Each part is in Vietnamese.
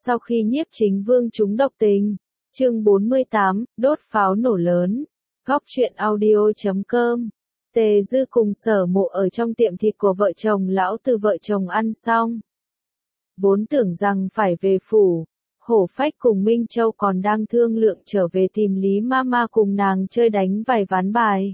Sau khi Nhiếp Chính Vương trúng độc tình, chương 48, đốt pháo nổ lớn, góc truyện audio.com. Tề Dư cùng Sở Mộ ở trong tiệm thịt của vợ chồng lão Từ vợ chồng ăn xong. Vốn tưởng rằng phải về phủ, Hổ Phách cùng Minh Châu còn đang thương lượng trở về tìm Lý Mama cùng nàng chơi đánh vài ván bài.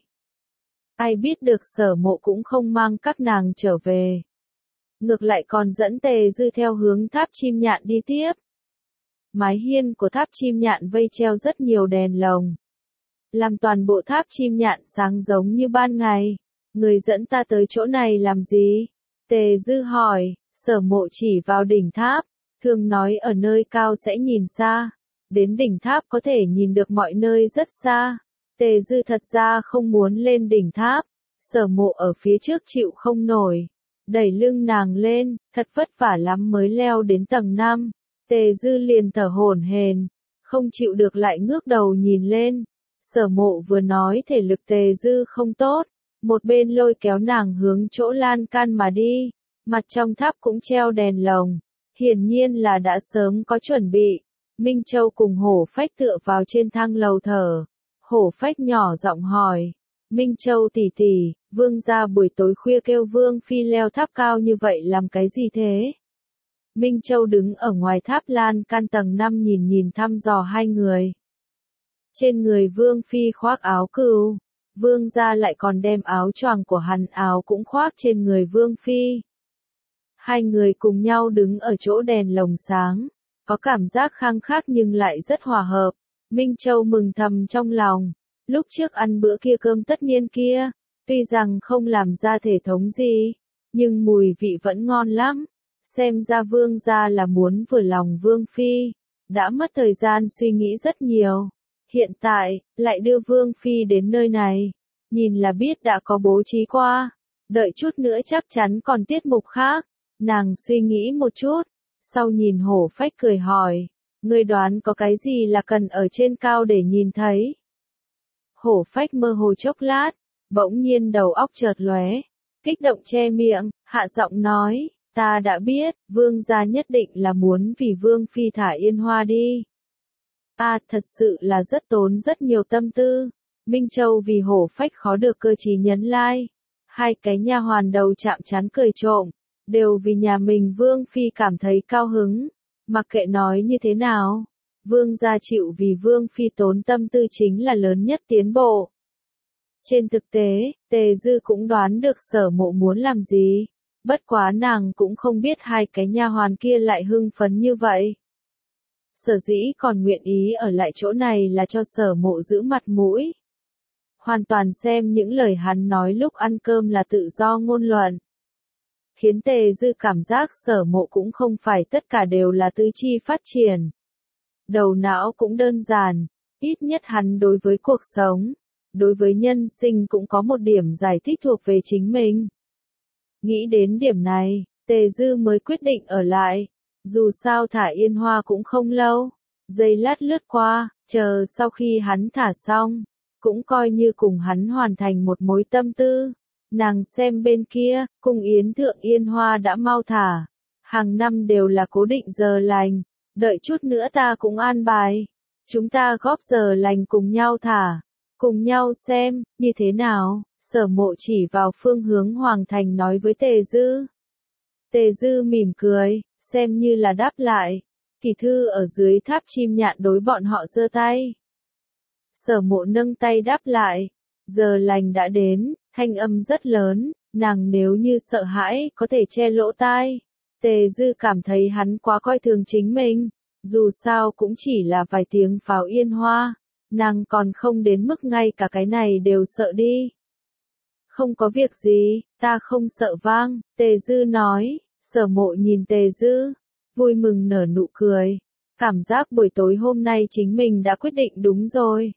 Ai biết được Sở Mộ cũng không mang các nàng trở về. Ngược lại còn dẫn Tề Dư theo hướng tháp chim nhạn đi tiếp. Mái hiên của tháp chim nhạn vây treo rất nhiều đèn lồng, làm toàn bộ tháp chim nhạn sáng giống như ban ngày. Người dẫn ta tới chỗ này làm gì? Tề Dư hỏi. Sở Mộ chỉ vào đỉnh tháp, thường nói ở nơi cao sẽ nhìn xa, đến đỉnh tháp có thể nhìn được mọi nơi rất xa. Tề Dư thật ra không muốn lên đỉnh tháp, Sở Mộ ở phía trước chịu không nổi, đẩy lưng nàng lên, thật vất vả lắm mới leo đến tầng 5. Tề Dư liền thở hổn hển, không chịu được lại ngước đầu nhìn lên. Sở Mộ vừa nói thể lực Tề Dư không tốt, một bên lôi kéo nàng hướng chỗ lan can mà đi. Mặt trong tháp cũng treo đèn lồng, hiển nhiên là đã sớm có chuẩn bị. Minh Châu cùng Hổ Phách tựa vào trên thang lầu thở. Hổ Phách nhỏ giọng hỏi, Minh Châu tỷ tỷ, Vương gia buổi tối khuya kêu Vương phi leo tháp cao như vậy làm cái gì thế? Minh Châu đứng ở ngoài tháp lan can tầng 5 nhìn thăm dò hai người. Trên người Vương phi khoác áo cừu, Vương gia lại còn đem áo choàng của hắn áo cũng khoác trên người Vương phi. Hai người cùng nhau đứng ở chỗ đèn lồng sáng, có cảm giác khăng khắc nhưng lại rất hòa hợp. Minh Châu mừng thầm trong lòng, lúc trước ăn bữa kia cơm tất niên kia, tuy rằng không làm ra thể thống gì, nhưng mùi vị vẫn ngon lắm. Xem ra Vương gia là muốn vừa lòng Vương phi, đã mất thời gian suy nghĩ rất nhiều. Hiện tại, lại đưa Vương phi đến nơi này, nhìn là biết đã có bố trí qua, đợi chút nữa chắc chắn còn tiết mục khác. Nàng suy nghĩ một chút, sau nhìn Hổ Phách cười hỏi, ngươi đoán có cái gì là cần ở trên cao để nhìn thấy? Hổ Phách mơ hồ chốc lát, bỗng nhiên đầu óc chợt lóe, kích động che miệng, hạ giọng nói, ta đã biết, Vương gia nhất định là muốn vì Vương phi thả Yên Hoa đi. Thật sự là rất tốn rất nhiều tâm tư. Minh Châu vì Hổ Phách khó được cơ trí nhấn lai, hai cái nha hoàn đầu chạm trán cười trộm. Đều vì nhà mình Vương phi cảm thấy cao hứng, mặc kệ nói như thế nào, Vương gia chịu vì Vương phi tốn tâm tư chính là lớn nhất tiến bộ. Trên thực tế, Tề Dư cũng đoán được Sở Mộ muốn làm gì, bất quá nàng cũng không biết hai cái nha hoàn kia lại hưng phấn như vậy. Sở dĩ còn nguyện ý ở lại chỗ này là cho Sở Mộ giữ mặt mũi. Hoàn toàn xem những lời hắn nói lúc ăn cơm là tự do ngôn luận. Khiến Tề Dư cảm giác Sở Mộ cũng không phải tất cả đều là tứ chi phát triển. Đầu não cũng đơn giản, ít nhất hắn đối với cuộc sống, đối với nhân sinh cũng có một điểm giải thích thuộc về chính mình. Nghĩ đến điểm này, Tề Dư mới quyết định ở lại, dù sao thả Yên Hoa cũng không lâu. Giây lát lướt qua, chờ sau khi hắn thả xong, cũng coi như cùng hắn hoàn thành một mối tâm tư. Nàng xem bên kia, cung yến thượng Yên Hoa đã mau thả. Hàng năm đều là cố định giờ lành, đợi chút nữa ta cũng an bài. Chúng ta góp giờ lành cùng nhau thả, cùng nhau xem, như thế nào? Sở Mộ chỉ vào phương hướng Hoàng Thành nói với Tề Dư. Tề Dư mỉm cười, xem như là đáp lại. Kỳ thư ở dưới tháp chim nhạn đối bọn họ giơ tay. Sở Mộ nâng tay đáp lại, giờ lành đã đến. Thanh âm rất lớn, nàng nếu như sợ hãi có thể che lỗ tai. Tề Dư cảm thấy hắn quá coi thường chính mình, dù sao cũng chỉ là vài tiếng pháo Yên Hoa, nàng còn không đến mức ngay cả cái này đều sợ đi. Không có việc gì, ta không sợ vang, Tề Dư nói. Sở Mộ nhìn Tề Dư, vui mừng nở nụ cười, cảm giác buổi tối hôm nay chính mình đã quyết định đúng rồi.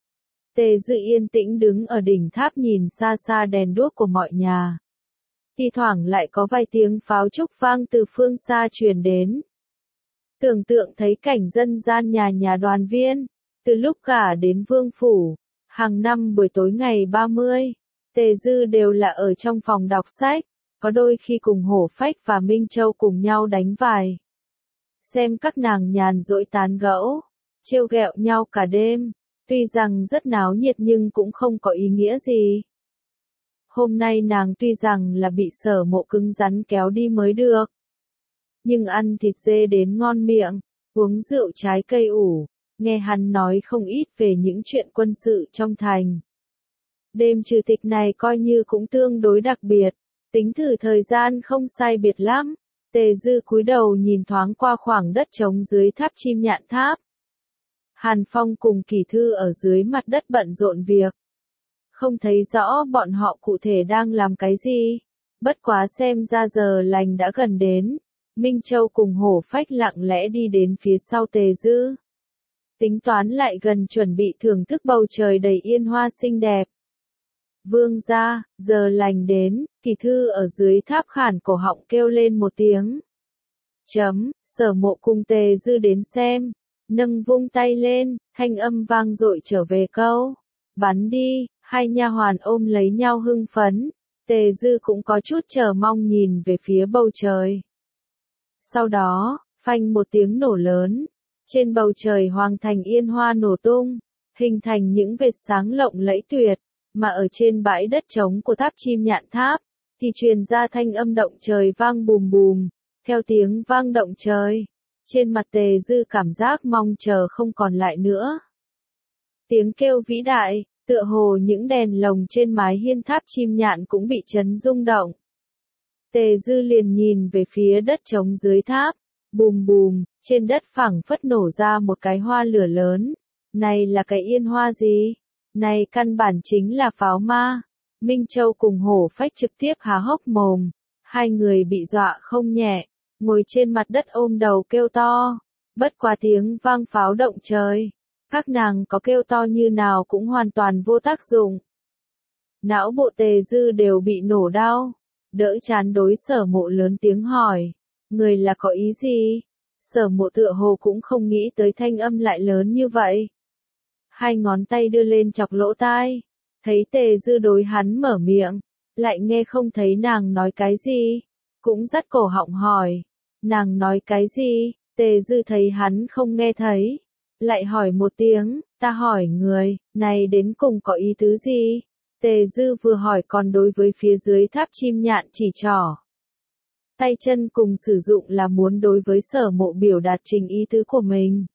Tề Dư yên tĩnh đứng ở đỉnh tháp nhìn xa xa đèn đuốc của mọi nhà. Thi thoảng lại có vài tiếng pháo trúc vang từ phương xa truyền đến. Tưởng tượng thấy cảnh dân gian nhà nhà đoàn viên, từ lúc cả đến vương phủ, hàng năm buổi tối ngày 30, Tề Dư đều là ở trong phòng đọc sách, có đôi khi cùng Hổ Phách và Minh Châu cùng nhau đánh bài. xem các nàng nhàn rỗi tán gẫu, trêu ghẹo nhau cả đêm, tuy rằng rất náo nhiệt nhưng cũng không có ý nghĩa gì. Hôm nay nàng tuy rằng là bị Sở Mộ cứng rắn kéo đi mới được, nhưng ăn thịt dê đến ngon miệng, uống rượu trái cây ủ, nghe hắn nói không ít về những chuyện quân sự trong thành. Đêm trừ tịch này coi như cũng tương đối đặc biệt, tính thử thời gian không sai biệt lắm. Tề Dư cúi đầu nhìn thoáng qua khoảng đất trống dưới tháp chim nhạn tháp. Hàn Phong cùng Kỳ Thư ở dưới mặt đất bận rộn việc. Không thấy rõ bọn họ cụ thể đang làm cái gì. Bất quá xem ra giờ lành đã gần đến. Minh Châu cùng Hổ Phách lặng lẽ đi đến phía sau Tề Dư. Tính toán lại gần chuẩn bị thưởng thức bầu trời đầy yên hoa xinh đẹp. Vương gia, giờ lành đến, Kỳ Thư ở dưới tháp khản cổ họng kêu lên một tiếng. Sở Mộ cùng Tề Dư đến xem, nâng vung tay lên, thanh âm vang dội trở về câu. Bắn đi, hai nha hoàn ôm lấy nhau hưng phấn, Tề Dư cũng có chút chờ mong nhìn về phía bầu trời. Sau đó, phanh một tiếng nổ lớn, trên bầu trời hoàng thành yên hoa nổ tung, hình thành những vệt sáng lộng lẫy tuyệt. Mà ở trên bãi đất trống của tháp chim nhạn tháp, thì truyền ra thanh âm động trời vang bùm bùm, theo tiếng vang động trời. Trên mặt Tề Dư cảm giác mong chờ không còn lại nữa. Tiếng kêu vĩ đại, tựa hồ những đèn lồng trên mái hiên tháp chim nhạn cũng bị chấn rung động. Tề Dư liền nhìn về phía đất trống dưới tháp, bùm bùm, trên đất phẳng phất nổ ra một cái hoa lửa lớn. Này là cái yên hoa gì? Này căn bản chính là pháo ma. Minh Châu cùng Hổ Phách trực tiếp há hốc mồm. Hai người bị dọa không nhẹ, ngồi trên mặt đất ôm đầu kêu to. Bất quá tiếng vang pháo động trời. Các nàng có kêu to như nào cũng hoàn toàn vô tác dụng. Não bộ Tề Dư đều bị nổ đau. Đỡ chán đối Sở Mộ lớn tiếng hỏi. Người là có ý gì? Sở Mộ tựa hồ cũng không nghĩ tới thanh âm lại lớn như vậy. Hai ngón tay đưa lên chọc lỗ tai, thấy Tề Dư đối hắn mở miệng, lại nghe không thấy nàng nói cái gì, cũng dắt cổ họng hỏi, nàng nói cái gì? Tề Dư thấy hắn không nghe thấy, lại hỏi một tiếng, ta hỏi người, này đến cùng có ý tứ gì? Tề Dư vừa hỏi còn đối với phía dưới tháp chim nhạn chỉ trỏ. Tay chân cùng sử dụng là muốn đối với Sở Mộ biểu đạt trình ý tứ của mình.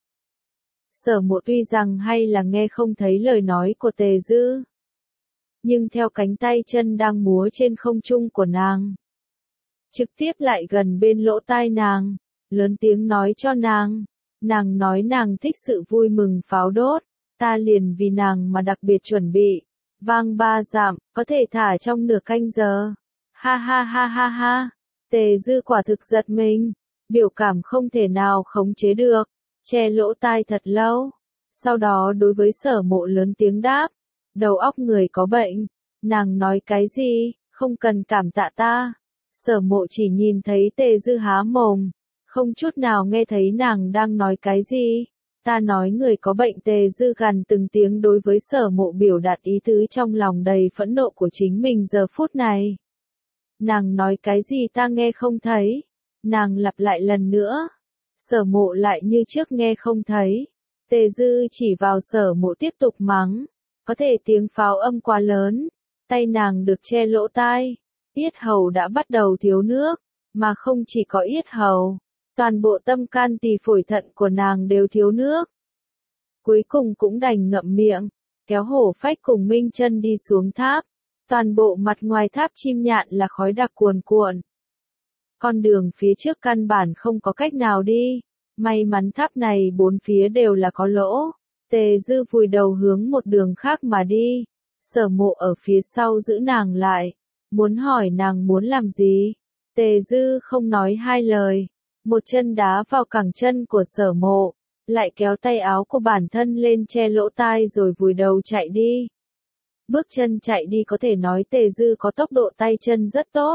Sở Mộ tuy rằng hay là nghe không thấy lời nói của Tề Dư, nhưng theo cánh tay chân đang múa trên không trung của nàng, trực tiếp lại gần bên lỗ tai nàng, lớn tiếng nói cho nàng nói nàng thích sự vui mừng pháo đốt, ta liền vì nàng mà đặc biệt chuẩn bị, vang 3 dặm, có thể thả trong nửa canh giờ. Ha ha ha ha ha, Tề Dư quả thực giật mình, biểu cảm không thể nào khống chế được. Che lỗ tai thật lâu, sau đó đối với Sở Mộ lớn tiếng đáp, đầu óc người có bệnh, nàng nói cái gì, không cần cảm tạ ta. Sở Mộ chỉ nhìn thấy Tề Dư há mồm, không chút nào nghe thấy nàng đang nói cái gì. Ta nói người có bệnh. Tề Dư gằn từng tiếng đối với Sở Mộ biểu đạt ý tứ trong lòng đầy phẫn nộ của chính mình giờ phút này. Nàng nói cái gì ta nghe không thấy, nàng lặp lại lần nữa. Sở Mộ lại như trước nghe không thấy. Tề Dư chỉ vào Sở Mộ tiếp tục mắng. Có thể tiếng pháo âm quá lớn. Tay nàng được che lỗ tai. Yết hầu đã bắt đầu thiếu nước. Mà không chỉ có yết hầu. Toàn bộ tâm can tỳ phổi thận của nàng đều thiếu nước. Cuối cùng cũng đành ngậm miệng. Kéo Hổ Phách cùng Minh Chân đi xuống tháp. Toàn bộ mặt ngoài tháp chim nhạn là khói đặc cuồn cuộn. Con đường phía trước căn bản không có cách nào đi. May mắn tháp này bốn phía đều là có lỗ. Tề Dư vùi đầu hướng một đường khác mà đi. Sở Mộ ở phía sau giữ nàng lại. Muốn hỏi nàng muốn làm gì. Tề Dư không nói hai lời. Một chân đá vào cẳng chân của Sở Mộ. Lại kéo tay áo của bản thân lên che lỗ tai rồi vùi đầu chạy đi. Bước chân chạy đi có thể nói Tề Dư có tốc độ tay chân rất tốt.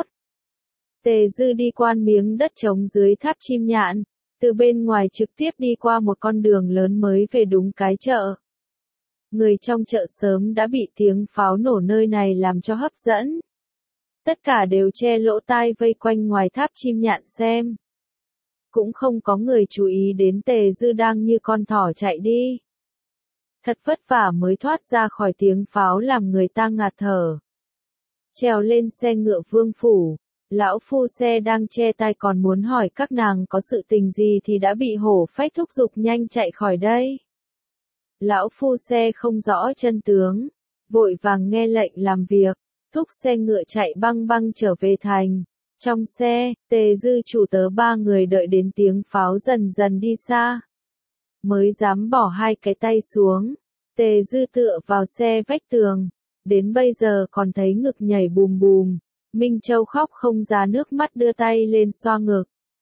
Tề Dư đi qua miếng đất trống dưới tháp chim nhạn, từ bên ngoài trực tiếp đi qua một con đường lớn mới về đúng cái chợ. Người trong chợ sớm đã bị tiếng pháo nổ nơi này làm cho hấp dẫn. Tất cả đều che lỗ tai vây quanh ngoài tháp chim nhạn xem. cũng không có người chú ý đến Tề Dư đang như con thỏ chạy đi. Thật vất vả mới thoát ra khỏi tiếng pháo làm người ta ngạt thở. Trèo lên xe ngựa vương phủ, lão phu xe đang che tai còn muốn hỏi các nàng có sự tình gì thì đã bị hổ phách thúc giục nhanh chạy khỏi đây. Lão phu xe không rõ chân tướng, vội vàng nghe lệnh làm việc, thúc xe ngựa chạy băng băng trở về thành. Trong xe, Tề Dư chủ tớ ba người đợi đến tiếng pháo dần dần đi xa. Mới dám bỏ hai cái tay xuống, Tề Dư tựa vào xe vách tường, đến bây giờ còn thấy ngực nhảy bùm bùm. Minh Châu khóc không ra nước mắt đưa tay lên xoa ngực.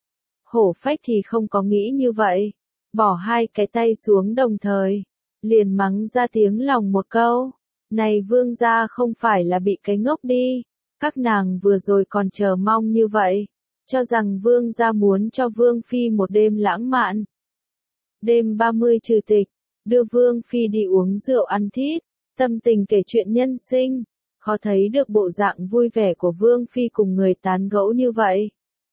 Hổ phách thì không có nghĩ như vậy, bỏ hai cái tay xuống đồng thời, liền mắng ra tiếng lòng một câu. Này vương gia không phải là bị cái ngốc đi, các nàng vừa rồi còn chờ mong như vậy, cho rằng vương gia muốn cho vương phi một đêm lãng mạn. Đêm 30 trừ tịch, đưa vương phi đi uống rượu ăn thít, tâm tình kể chuyện nhân sinh, khó thấy được bộ dạng vui vẻ của vương phi cùng người tán gẫu như vậy.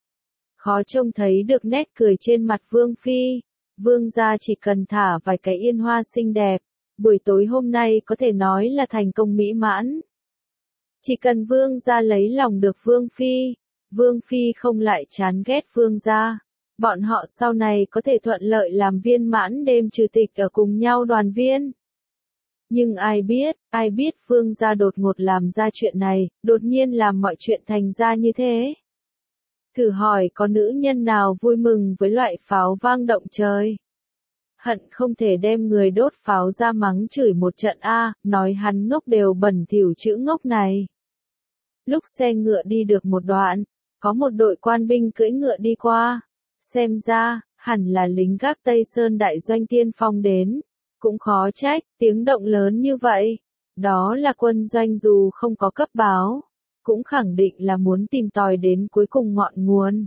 Khó trông thấy được nét cười trên mặt vương phi, vương gia chỉ cần thả vài cái yên hoa xinh đẹp, buổi tối hôm nay có thể nói là thành công mỹ mãn. Chỉ cần vương gia lấy lòng được vương phi không lại chán ghét vương gia, bọn họ sau này có thể thuận lợi làm viên mãn đêm trừ tịch ở cùng nhau đoàn viên. Nhưng ai biết vương gia đột ngột làm ra chuyện này, đột nhiên làm mọi chuyện thành ra như thế. Thử hỏi có nữ nhân nào vui mừng với loại pháo vang động trời? Hận không thể đem người đốt pháo ra mắng chửi một trận nói hắn ngốc đều bẩn thỉu chữ ngốc này. Lúc xe ngựa đi được một đoạn, có một đội quan binh cưỡi ngựa đi qua, xem ra, hẳn là lính gác Tây Sơn đại doanh tiên phong đến, cũng khó trách, tiếng động lớn như vậy, đó là quân doanh dù không có cấp báo, cũng khẳng định là muốn tìm tòi đến cuối cùng ngọn nguồn.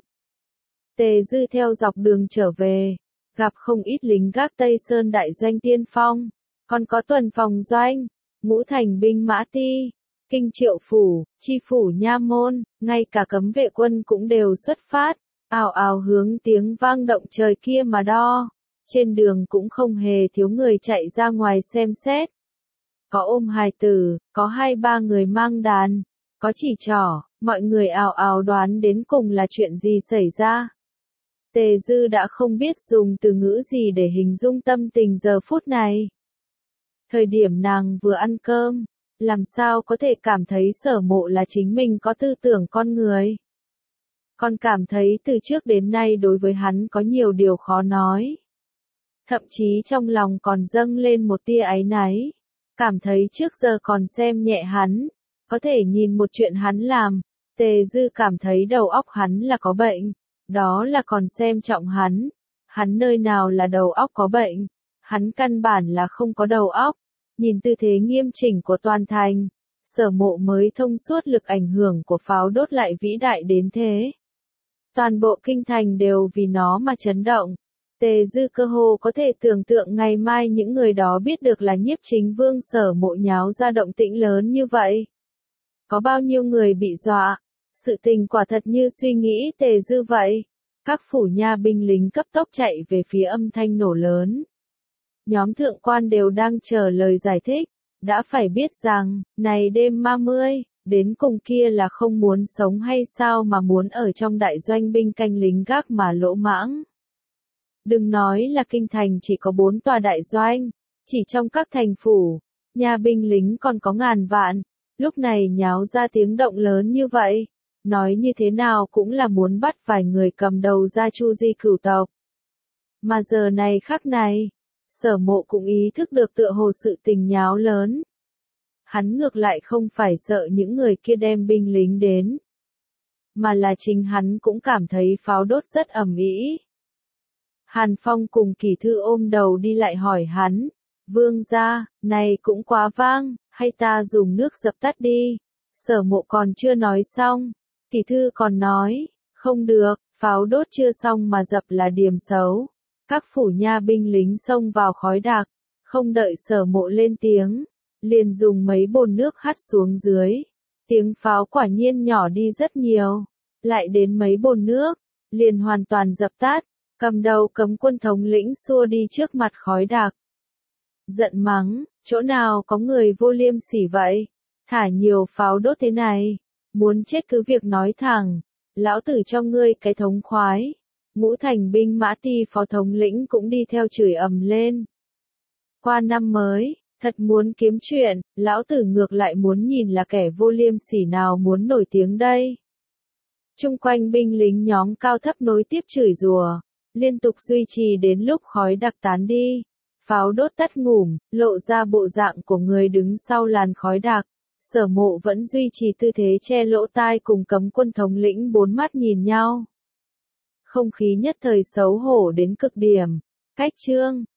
Tề Dư theo dọc đường trở về, gặp không ít lính gác Tây Sơn đại doanh tiên phong, còn có tuần phòng doanh, ngũ thành binh mã ti, kinh triệu phủ, chi phủ nha môn, ngay cả cấm vệ quân cũng đều xuất phát, ào ào hướng tiếng vang động trời kia mà đo. Trên đường cũng không hề thiếu người chạy ra ngoài xem xét. Có ôm hài tử, có 2-3 người mang đàn, có chỉ trỏ, mọi người ào ào đoán đến cùng là chuyện gì xảy ra. Tề Dư đã không biết dùng từ ngữ gì để hình dung tâm tình giờ phút này. Thời điểm nàng vừa ăn cơm, làm sao có thể cảm thấy Sở Mộ là chính mình có tư tưởng con người. Còn cảm thấy từ trước đến nay đối với hắn có nhiều điều khó nói. Thậm chí trong lòng còn dâng lên một tia áy náy, cảm thấy trước giờ còn xem nhẹ hắn, có thể nhìn một chuyện hắn làm, Tề Dư cảm thấy đầu óc hắn là có bệnh, đó là còn xem trọng hắn nơi nào là đầu óc có bệnh, hắn căn bản là không có đầu óc, nhìn tư thế nghiêm chỉnh của toàn thành, Sở Mộ mới thông suốt lực ảnh hưởng của pháo đốt lại vĩ đại đến thế. Toàn bộ kinh thành đều vì nó mà chấn động. Tề Dư cơ hồ có thể tưởng tượng ngày mai những người đó biết được là Nhiếp Chính Vương Sở Mộ nháo ra động tĩnh lớn như vậy. Có bao nhiêu người bị dọa, sự tình quả thật như suy nghĩ Tề Dư vậy. Các phủ nha binh lính cấp tốc chạy về phía âm thanh nổ lớn. Nhóm thượng quan đều đang chờ lời giải thích, đã phải biết rằng, này đêm 30, đến cùng kia là không muốn sống hay sao mà muốn ở trong đại doanh binh canh lính gác mà lỗ mãng. Đừng nói là kinh thành chỉ có 4 tòa đại doanh, chỉ trong các thành phủ, nhà binh lính còn có ngàn vạn, lúc này nháo ra tiếng động lớn như vậy, nói như thế nào cũng là muốn bắt vài người cầm đầu ra chu di cửu tộc. Mà giờ này khắc này, Sở Mộ cũng ý thức được tựa hồ sự tình nháo lớn. Hắn ngược lại không phải sợ những người kia đem binh lính đến, mà là chính hắn cũng cảm thấy pháo đốt rất ầm ĩ. Hàn Phong cùng Kỳ Thư ôm đầu đi lại hỏi hắn, Vương gia, này cũng quá vang, hay ta dùng nước dập tắt đi. Sở Mộ còn chưa nói xong, Kỳ Thư còn nói, không được, pháo đốt chưa xong mà dập là điểm xấu. Các phủ nha binh lính xông vào khói đặc, không đợi Sở Mộ lên tiếng, liền dùng mấy bồn nước hắt xuống dưới. Tiếng pháo quả nhiên nhỏ đi rất nhiều, lại đến mấy bồn nước, liền hoàn toàn dập tắt. Cầm đầu cấm quân thống lĩnh xua đi trước mặt khói đặc. Giận mắng, chỗ nào có người vô liêm sỉ vậy? Thả nhiều pháo đốt thế này. Muốn chết cứ việc nói thẳng. Lão tử cho ngươi cái thống khoái. Ngũ Thành binh mã ti phó thống lĩnh cũng đi theo chửi ầm lên. Qua năm mới, thật muốn kiếm chuyện, lão tử ngược lại muốn nhìn là kẻ vô liêm sỉ nào muốn nổi tiếng đây. Chung quanh binh lính nhóm cao thấp nối tiếp chửi rủa, liên tục duy trì đến lúc khói đặc tán đi. Pháo đốt tắt ngủm, lộ ra bộ dạng của người đứng sau làn khói đặc. Sở Mộ vẫn duy trì tư thế che lỗ tai cùng cấm quân thống lĩnh bốn mắt nhìn nhau. Không khí nhất thời xấu hổ đến cực điểm. Cách chương